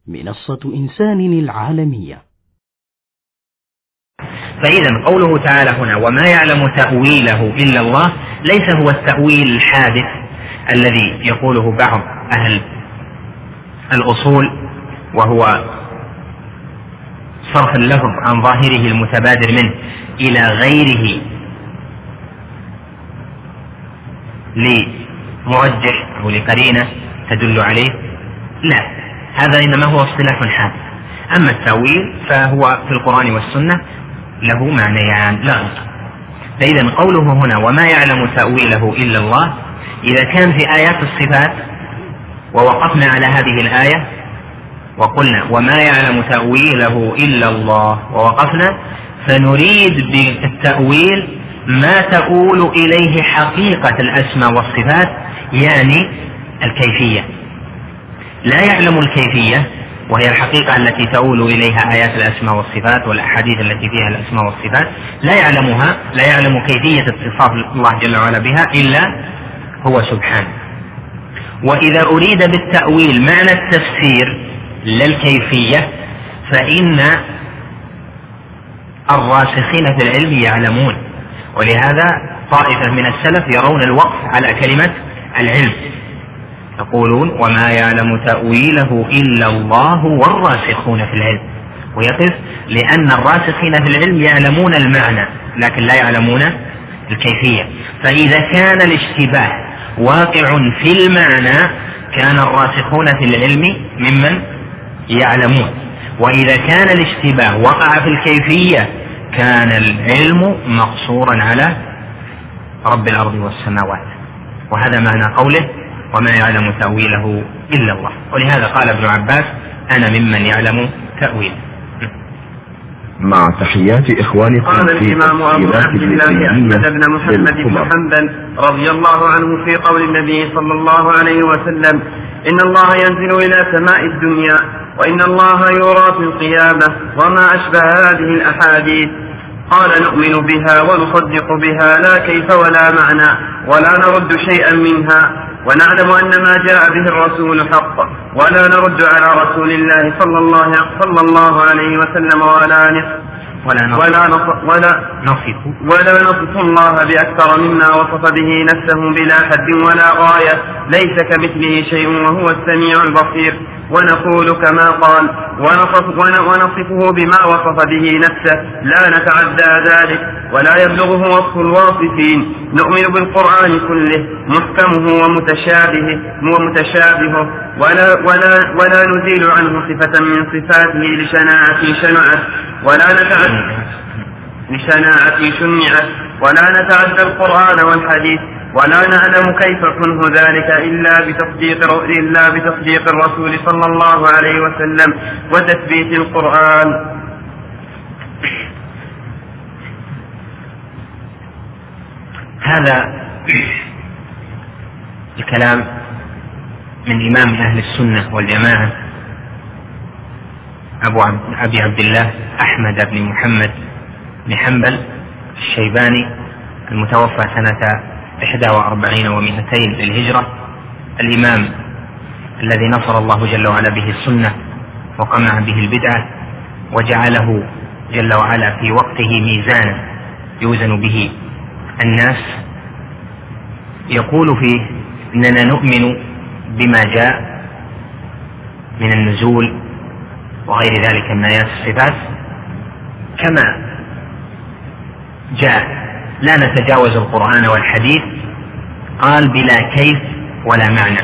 منصة إنسان العالمية. فإذا قوله تعالى هنا وما يعلم تأويله إلا الله ليس هو التأويل الحادث الذي يقوله بعض أهل الأصول، وهو صرف اللفظ عن ظاهره المتبادر منه إلى غيره لمرجح أو لقرينة تدل عليه. لا، هذا إنما هو اصطلاح حادث. أما التأويل فهو في القرآن والسنة له معنيان لا غير. فإذا قوله هنا وما يعلم تأويله إلا الله، إذا كان في آيات الصفات ووقفنا على هذه الآية وقلنا وما يعلم تأويله إلا الله ووقفنا، فنريد بالتأويل ما تؤول إليه حقيقة الأسماء والصفات، يعني الكيفية. لا يعلم الكيفية وهي الحقيقة التي تؤول إليها آيات الأسماء والصفات والأحاديث التي فيها الأسماء والصفات، لا يعلمها، لا يعلم كيفية اتصاف الله جل وعلا بها إلا هو سبحانه. وإذا أريد بالتأويل معنى التفسير للكيفية، فإن الراسخين في العلم يعلمون، ولهذا طائفة من السلف يرون الوقف على كلمة العلم، يقولون وما يعلم تأويله إلا الله والراسخون في العلم، ويقف لأن الراسخين في العلم يعلمون المعنى لكن لا يعلمون الكيفية. فإذا كان الاشتباه واقع في المعنى كان الراسخون في العلم ممن يعلمون، وإذا كان الاشتباه وقع في الكيفية كان العلم مقصورا على رب الأرض والسماوات. وهذا معنى قوله وما يعلم تأويله إلا الله. ولهذا قال ابن عباس أنا ممن يعلم تأويله. مع تحيات إخوانكم. قال الإمام أبو عبد الله أحمد بن محمد بن حنبل رضي الله عنه في قول النبي صلى الله عليه وسلم إن الله ينزل إلى سماء الدنيا وإن الله يرى في القيامة وما أشبه هذه الأحاديث. قال نؤمن بها ونصدق بها لا كيف ولا معنى ولا نرد شيئا منها، ونعلم أن ما جاء به الرسول حق ولا نرد على رسول الله صلى الله عليه وسلم ولا نصف الله بأكثر مما وصف به نفسه بلا حد ولا غاية، ليس كمثله شيء وهو السميع البصير. ونقول كما قال ونصفه بما وصف به نفسه لا نتعدى ذلك ولا يبلغه وصف الواصفين. نؤمن بالقرآن كله محكمه ومتشابهه ولا نزيل عنه صفة من صفاته لشناعة شنعت ولا نتعدى القرآن والحديث ولا نعلم كيف كنه ذلك إلا بتصديق الرسول صلى الله عليه وسلم وتثبيت القرآن. هذا الكلام من إمام أهل السنة والجماعة أبي عبد الله أحمد بن محمد بن حنبل الشيباني المتوفى سنة 41 و200 للهجرة، الإمام الذي نصر الله جل وعلا به السنة وقمع به البدعة وجعله جل وعلا في وقته ميزانا يوزن به الناس. يقول فيه إننا نؤمن بما جاء من النزول وغير ذلك من آيات الصفات كما جاء، لا نتجاوز القرآن والحديث. قال بلا كيف ولا معنى.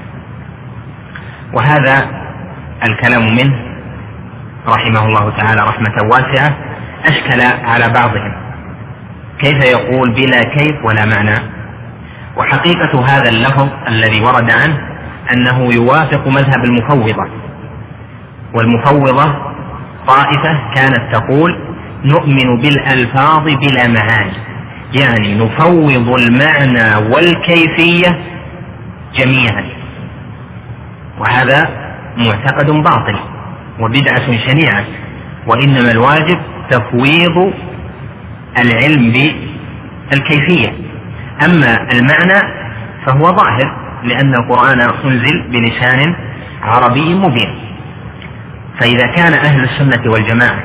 وهذا الكلام منه رحمه الله تعالى رحمة واسعة أشكل على بعضهم، كيف يقول بلا كيف ولا معنى؟ وحقيقة هذا اللفظ الذي ورد عنه أنه يوافق مذهب المفوضة، والمفوضة طائفة كانت تقول نؤمن بالألفاظ بلا معاني، يعني نفوض المعنى والكيفية جميعا، وهذا معتقد باطل وبدعة شنيعة، وإنما الواجب تفويض العلم بالكيفية. أما المعنى فهو ظاهر لأن القرآن أنزل بلسان عربي مبين. فإذا كان أهل السنة والجماعة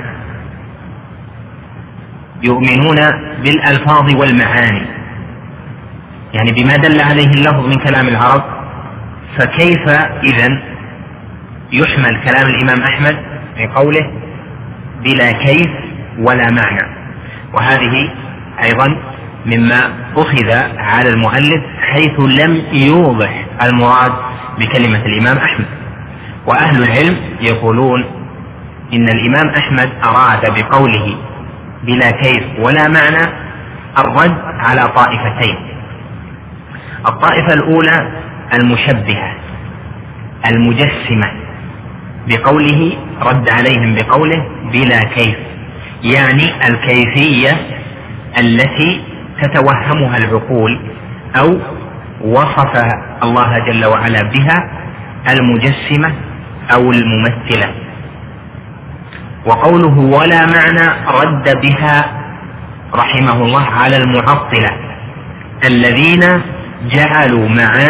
يؤمنون بالألفاظ والمعاني، يعني بما دل عليه اللفظ من كلام العرب، فكيف إذن يحمل كلام الإمام أحمد في قوله بلا كيف ولا معنى؟ وهذه أيضا مما أخذ على المؤلف حيث لم يوضح المراد بكلمة الإمام أحمد. وأهل العلم يقولون إن الإمام أحمد أراد بقوله بلا كيف ولا معنى الرد على طائفتين. الطائفة الأولى المشبهة المجسمة، بقوله رد عليهم بقوله بلا كيف، يعني الكيفية التي تتوهمها العقول أو وصف الله جل وعلا بها المجسمة أو الممثلة. وقوله ولا معنى رد بها رحمه الله على المعطلة الذين جعلوا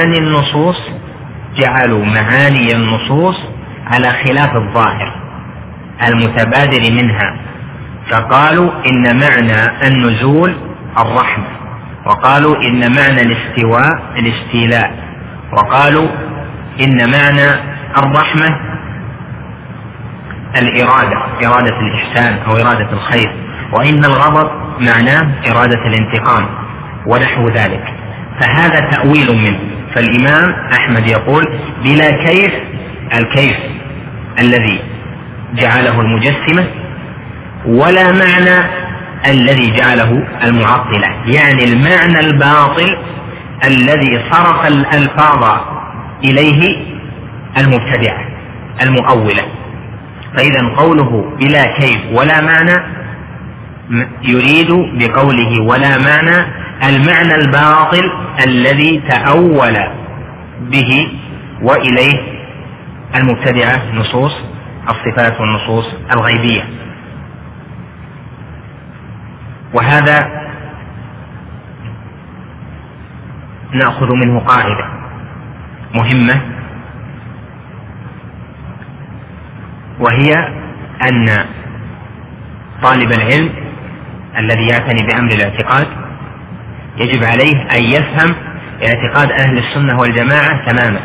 معاني النصوص على خلاف الظاهر المتبادر منها، فقالوا إن معنى النزول الرحمة، وقالوا إن معنى الاستواء الاستيلاء، وقالوا إن معنى الرحمة إرادة الإحسان أو إرادة الخير، وإن الغضب معناه إرادة الانتقام ونحو ذلك. فهذا تأويل منه. فالإمام أحمد يقول بلا كيف، الكيف الذي جعله المجسمة، ولا معنى الذي جعله المعطلة، يعني المعنى الباطل الذي صرف الألفاظ إليه المبتدعة المؤولة. فإذا قوله بلا كيف ولا معنى يريد بقوله ولا معنى المعنى الباطل الذي تأول به وإليه المبتدعة نصوص الصفات والنصوص الغيبية. وهذا نأخذ منه قاعدة مهمة، وهي أن طالب العلم الذي يعتني بأمر الاعتقاد يجب عليه أن يفهم اعتقاد أهل السنة والجماعة تماما.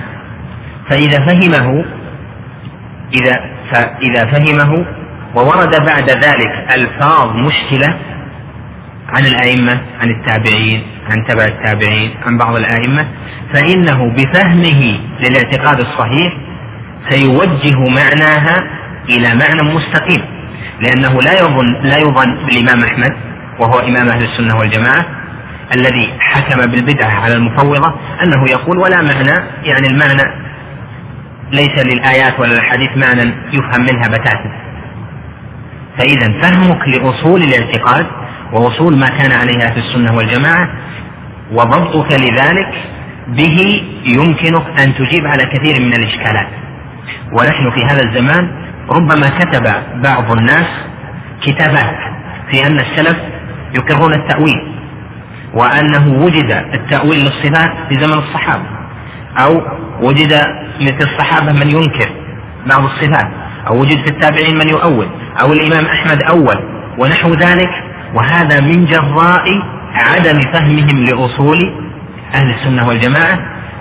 فإذا فهمه وورد بعد ذلك ألفاظ مشكلة عن الأئمة، عن التابعين، عن تبع التابعين، عن بعض الأئمة، فإنه بفهمه للاعتقاد الصحيح سيوجه معناها إلى معنى مستقيم، لأنه لا يظن بالإمام أحمد وهو إمام أهل السنة والجماعة الذي حكم بالبدعة على المفوضة أنه يقول ولا معنى، يعني المعنى ليس للآيات ولا الحديث معنى يفهم منها بتاتا. فإذا فهمك لأصول الاعتقاد ووصول ما كان عليه أهل السنة والجماعة وضبطك لذلك به يمكنك أن تجيب على كثير من الإشكالات. ونحن في هذا الزمان ربما كتب بعض الناس كتابات في أن السلف يقرون التأويل، وأنه وجد التأويل للصفات في زمن الصحابة، أو وجد مثل الصحابة من ينكر بعض الصفات، أو وجد في التابعين من يؤول، أو الإمام أحمد أول ونحو ذلك. وهذا من جراء عدم فهمهم لأصول أهل السنة والجماعة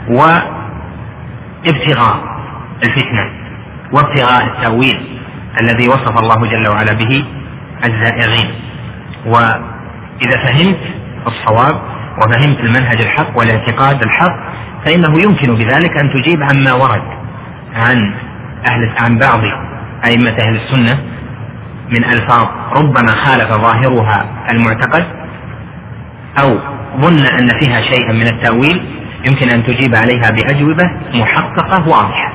وابتغاء الفتنة وابتغاء التأويل الذي وصف الله جل وعلا به الزائغين. وإذا فهمت الصواب وفهمت المنهج الحق والاعتقاد الحق فإنه يمكن بذلك أن تجيب عما ورد عن بعض أئمة أهل السنة من ألفاظ ربما خالف ظاهرها المعتقد أو ظن أن فيها شيئا من التأويل، يمكن أن تجيب عليها بأجوبة محققة واضحة.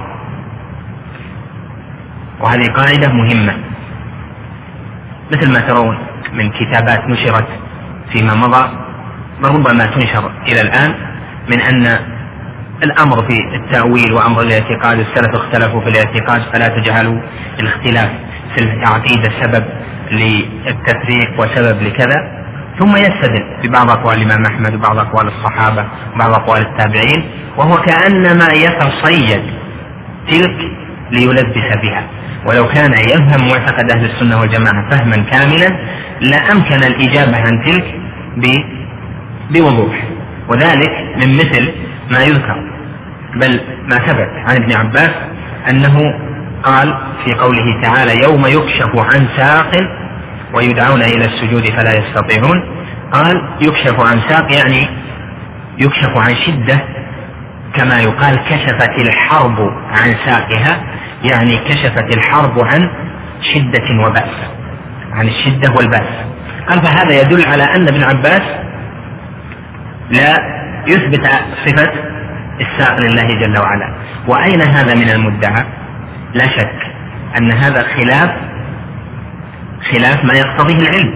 وهذه قاعدة مهمة، مثل ما ترون من كتابات نشرت فيما مضى ربما تنشر إلى الآن من أن الأمر في التأويل وأمر الاعتقاد، السلف اختلفوا في الاعتقاد فلا تجعلوا الاختلاف في العقيدة سبب للتفريق وسبب لكذا، ثم يستدل ببعض أقوال الإمام أحمد وبعض أقوال الصحابة وبعض أقوال التابعين، وهو كأنما يتصيد تلك ليلبس بها. ولو كان يفهم معتقد أهل السنة والجماعة فهما كاملا لأمكن الإجابة عن تلك بوضوح، وذلك من مثل ما يذكر بل ما ثبت عن ابن عباس أنه قال في قوله تعالى يوم يكشف عن ساق ويدعون إلى السجود فلا يستطيعون، قال يكشف عن ساق يعني يكشف عن شدة، كما يقال كشفت الحرب عن ساقها، يعني كشفت الحرب عن شدة وبأس، عن الشدة والبأس. قال فهذا يدل على أن ابن عباس لا يثبت صفة الساق لله جل وعلا. وأين هذا من المدعى؟ لا شك أن هذا خلاف ما يقتضيه العلم.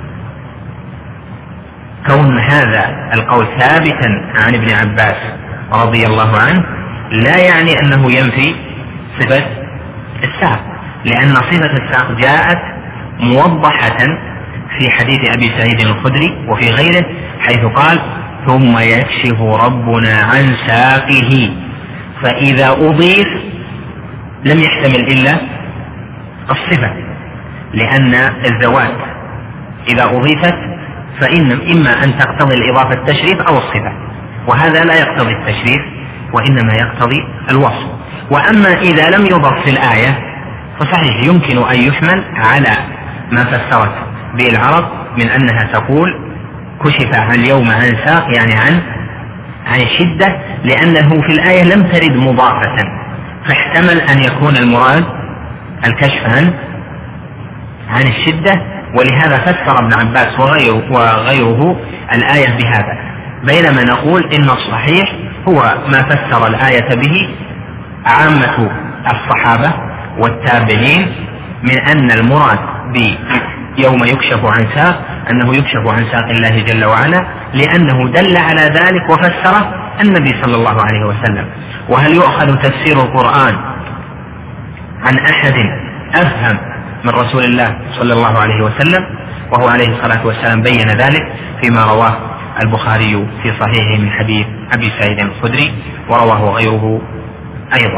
كون هذا القول ثابتا عن ابن عباس رضي الله عنه لا يعني أنه ينفي صفة الساق، لأن صفة الساق جاءت موضحة في حديث أبي سعيد الخدري وفي غيره، حيث قال ثم يكشف ربنا عن ساقه، فإذا أضيف لم يحتمل إلا الصفة، لأن الذوات إذا أضيفت فإن إما أن تقتضي الإضافة التشريف أو الصفة، وهذا لا يقتضي التشريف وإنما يقتضي الوصف. وأما إذا لم يضف في الآية فصحيح يمكن أن يحمل على ما فسرت به العرب من أنها تقول كشف اليوم عن ساق يعني عن شدة، لأنه في الآية لم ترد مضافة، فاحتمل أن يكون المراد الكشف عن الشدة، ولهذا فسر ابن عباس وغيره الآية بهذا، بينما نقول إن الصحيح هو ما فسر الآية به عامة الصحابة والتابعين، من أن المراد بيوم يكشف عن ساق أنه يكشف عن ساق الله جل وعلا، لأنه دل على ذلك وفسره النبي صلى الله عليه وسلم. وهل يؤخذ تفسير القرآن عن أحد أفهم من رسول الله صلى الله عليه وسلم؟ وهو عليه الصلاة والسلام بين ذلك فيما رواه البخاري في صحيحه من حديث أبي سعيد الخدري، ورواه غيره أيضا.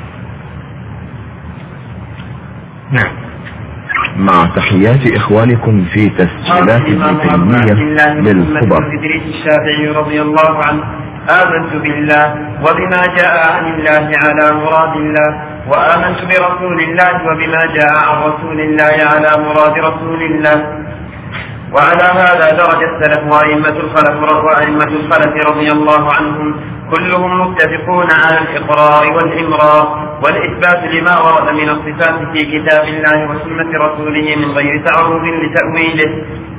نعم. مع تحيات إخوانكم في تسجيلات الإبراهيمية للخبر. الشافعي رضي الله عنه: آمنت بالله وبما جاء عن الله على مراد الله، وآمنت برسول الله وبما جاء عن رسول الله على مراد رسول الله. وعلى هذا درج السلف وأئمة الخلف رضي الله عنهم كلهم متفقون على الإقرار والإمرار والإثبات لما ورد من الصفات في كتاب الله وسنة رسوله من غير تعرض لتأويله.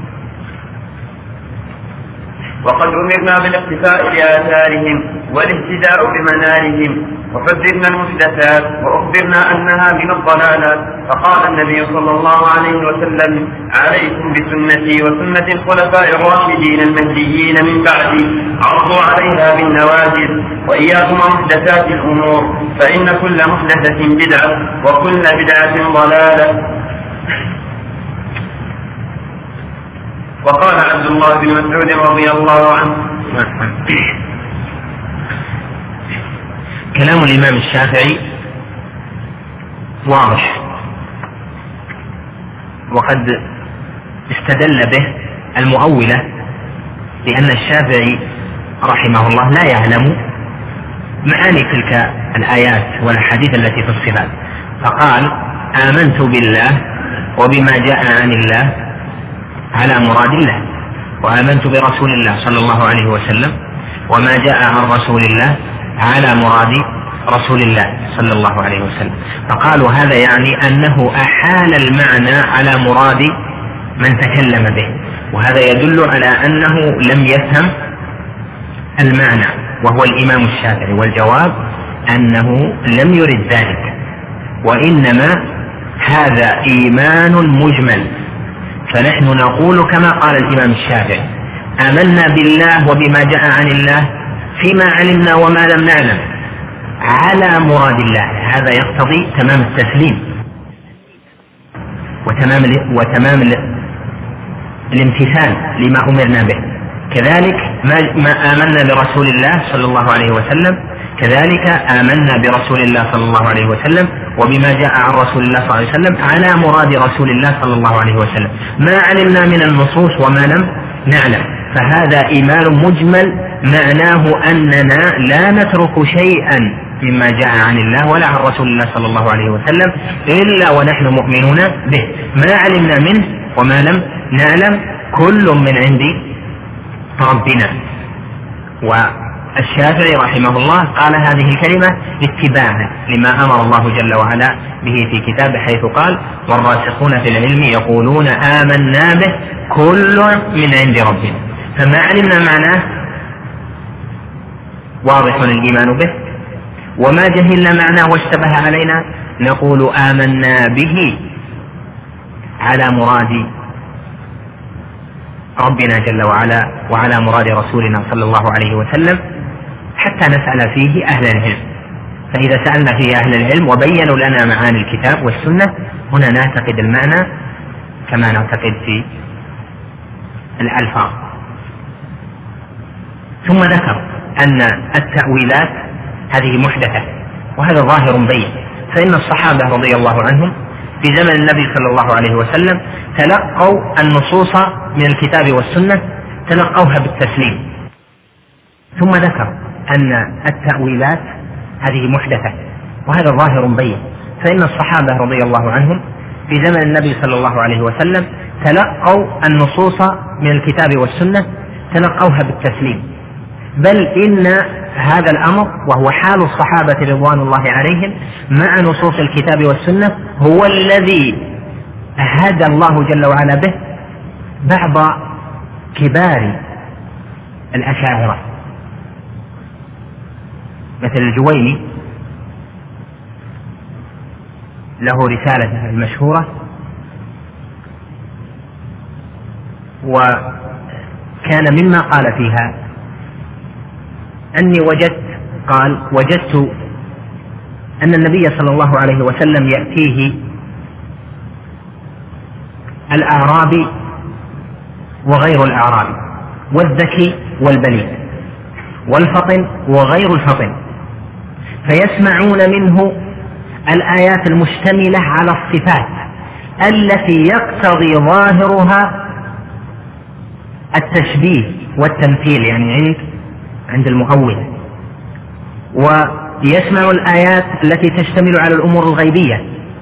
وقد أمرنا بالاقتفاء بآثارهم والاهتداء بمنارهم، وحذرنا المحدثات وأخبرنا أنها من الضلالات، فقال النبي صلى الله عليه وسلم: عليكم بسنتي وسنة الخلفاء الراشدين المهديين من بعدي، عضوا عليها بالنواجذ، وإياكم محدثات الأمور، فإن كل محدثة بدعة وكل بدعة ضلالة. وقال عبد الله بن مسعود رضي الله عنه: كلام الإمام الشافعي واضح، وقد استدل به المؤولة، لأن الشافعي رحمه الله لا يعلم معاني تلك الآيات والحديث التي في الصفات، فقال: آمنت بالله وبما جاء عن الله على مراد الله، وآمنت برسول الله صلى الله عليه وسلم وما جاء عن رسول الله على مراد رسول الله صلى الله عليه وسلم. فقالوا هذا يعني أنه أحال المعنى على مراد من تكلم به، وهذا يدل على أنه لم يفهم المعنى، وهو الإمام الشافعي. والجواب أنه لم يرد ذلك، وإنما هذا إيمان مجمل. فنحن نقول كما قال الإمام الشافعي: آمنا بالله وبما جاء عن الله فيما علمنا وما لم نعلم على مراد الله. هذا يقتضي تمام التسليم وتمام الامتثال لما أمرنا به. كذلك ما آمنا برسول الله صلى الله عليه وسلم كذلك آمنا برسول الله صلى الله عليه وسلم وبما جاء عن رسول الله صلى الله عليه وسلم على مراد رسول الله صلى الله عليه وسلم، ما علمنا من النصوص وما لم نعلم، فهذا إيمان مجمل معناه أننا لا نترك شيئا مما جاء عن الله ولا عن رسول الله صلى الله عليه وسلم إلا ونحن مؤمنون به، ما علمنا منه وما لم نعلم كل من عند ربنا. والشافعي رحمه الله قال هذه الكلمة اتباعا لما أمر الله جل وعلا به في كتابه، حيث قال: والراسخون في العلم يقولون آمنا به كل من عند ربنا. فما علمنا معناه واضح الإيمان به، وما جهلنا معناه واشتبه علينا نقول آمنا به على مراد ربنا جل وعلا وعلى مراد رسولنا صلى الله عليه وسلم، حتى نسأل فيه أهل العلم. فإذا سألنا فيه أهل العلم وبينوا لنا معاني الكتاب والسنة، هنا نعتقد المعنى كما نعتقد في الألفاظ. ثم ذكر أن التأويلات هذه محدثة، وهذا ظاهر بين، فإن الصحابة رضي الله عنهم في زمن النبي صلى الله عليه وسلم تلقوا النصوص من الكتاب والسنة، تلقوها بالتسليم. ثم ذكر أن التأويلات هذه محدثة، وهذا ظاهر بين، فإن الصحابة رضي الله عنهم في زمن النبي صلى الله عليه وسلم تلقوا النصوص من الكتاب والسنة، تلقوها بالتسليم، بل إن هذا الأمر وهو حال الصحابة رضوان الله عليهم مع نصوص الكتاب والسنة هو الذي هدى الله جل وعلا به بعض كبار الأشاعرة مثل الجويني، له رسالة المشهورة، وكان مما قال فيها أني وجدت أن النبي صلى الله عليه وسلم يأتيه الأعرابي وغير الأعرابي، والذكي والبليد، والفطن وغير الفطن، فيسمعون منه الآيات المشتملة على الصفات التي يقتضي ظاهرها التشبيه والتمثيل، يعني عند المؤول، ويسمع الآيات التي تشتمل على الأمور الغيبية.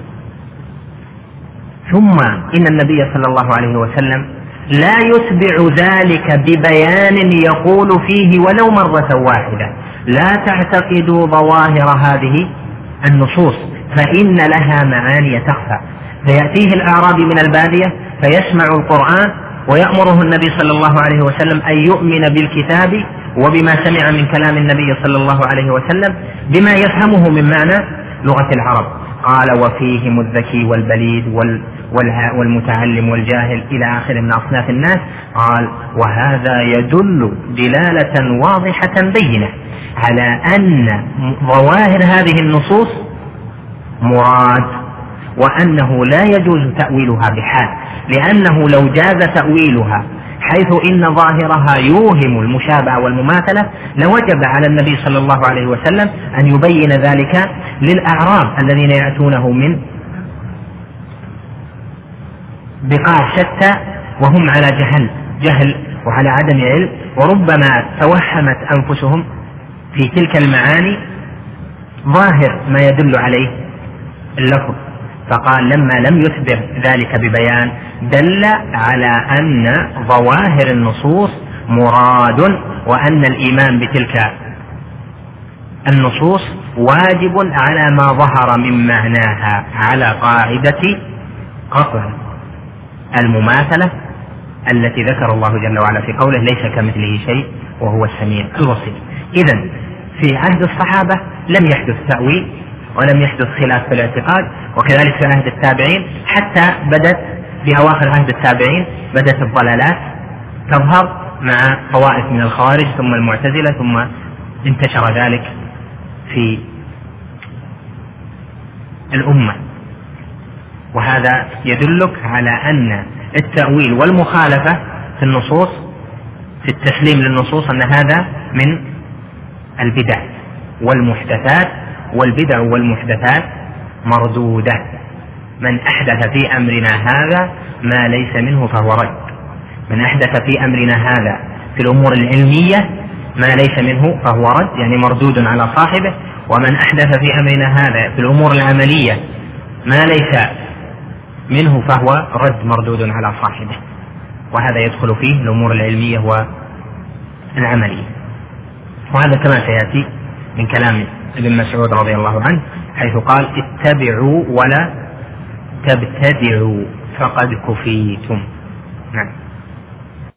ثم إن النبي صلى الله عليه وسلم لا يتبع ذلك ببيان يقول فيه ولو مرة واحدة: لا تعتقدوا ظواهر هذه النصوص فإن لها معاني تخفى. فيأتيه الأعرابي من البادية فيسمع القرآن ويأمره النبي صلى الله عليه وسلم أن يؤمن بالكتاب وبما سمع من كلام النبي صلى الله عليه وسلم بما يفهمه من معنى لغة العرب. قال: وفيهم الذكي والبليد والمتعلم والجاهل إلى آخر من أصناف الناس. قال: وهذا يدل دلالة واضحة بينة على أن ظواهر هذه النصوص مراد، وأنه لا يجوز تأويلها بحال، لأنه لو جاز تأويلها حيث إن ظاهرها يوهم المشابهة والمماثلة لوجب على النبي صلى الله عليه وسلم أن يبين ذلك للأعراب الذين يأتونه من بقاع شتى وهم على جهل وعلى عدم علم، وربما توهمت أنفسهم في تلك المعاني ظاهر ما يدل عليه اللفظ. فقال: لما لم يثبت ذلك ببيان دل على أن ظواهر النصوص مراد، وأن الإيمان بتلك النصوص واجب على ما ظهر من معناها، على قاعدة قطع المماثلة التي ذكر الله جل وعلا في قوله: ليس كمثله شيء وهو السميع البصير. إذن في عهد الصحابة لم يحدث تأويل ولم يحدث خلاف في الاعتقاد، وكذلك في عهد التابعين، حتى بدت بأواخر عهد التابعين بدت الضلالات تظهر مع طوائف من الخوارج ثم المعتزلة، ثم انتشر ذلك في الأمة. وهذا يدلك على أن التأويل والمخالفة في النصوص، في التسليم للنصوص، أن هذا من البدع والمحدثات، والبدع والمحدثات مردودة. من أحدث في أمرنا هذا ما ليس منه فهو رد. من أحدث في أمرنا هذا في الأمور العلمية ما ليس منه فهو رد، يعني مردود على صاحبه. ومن أحدث في أمرنا هذا في الأمور العملية ما ليس منه فهو رد مردود على صاحبه. وهذا يدخل فيه الأمور العلمية والعملية. وهذا كما سيأتي من كلام ابن مسعود رضي الله عنه حيث قال: اتبعوا ولا تبتدعوا فقد كفيتم. نعم.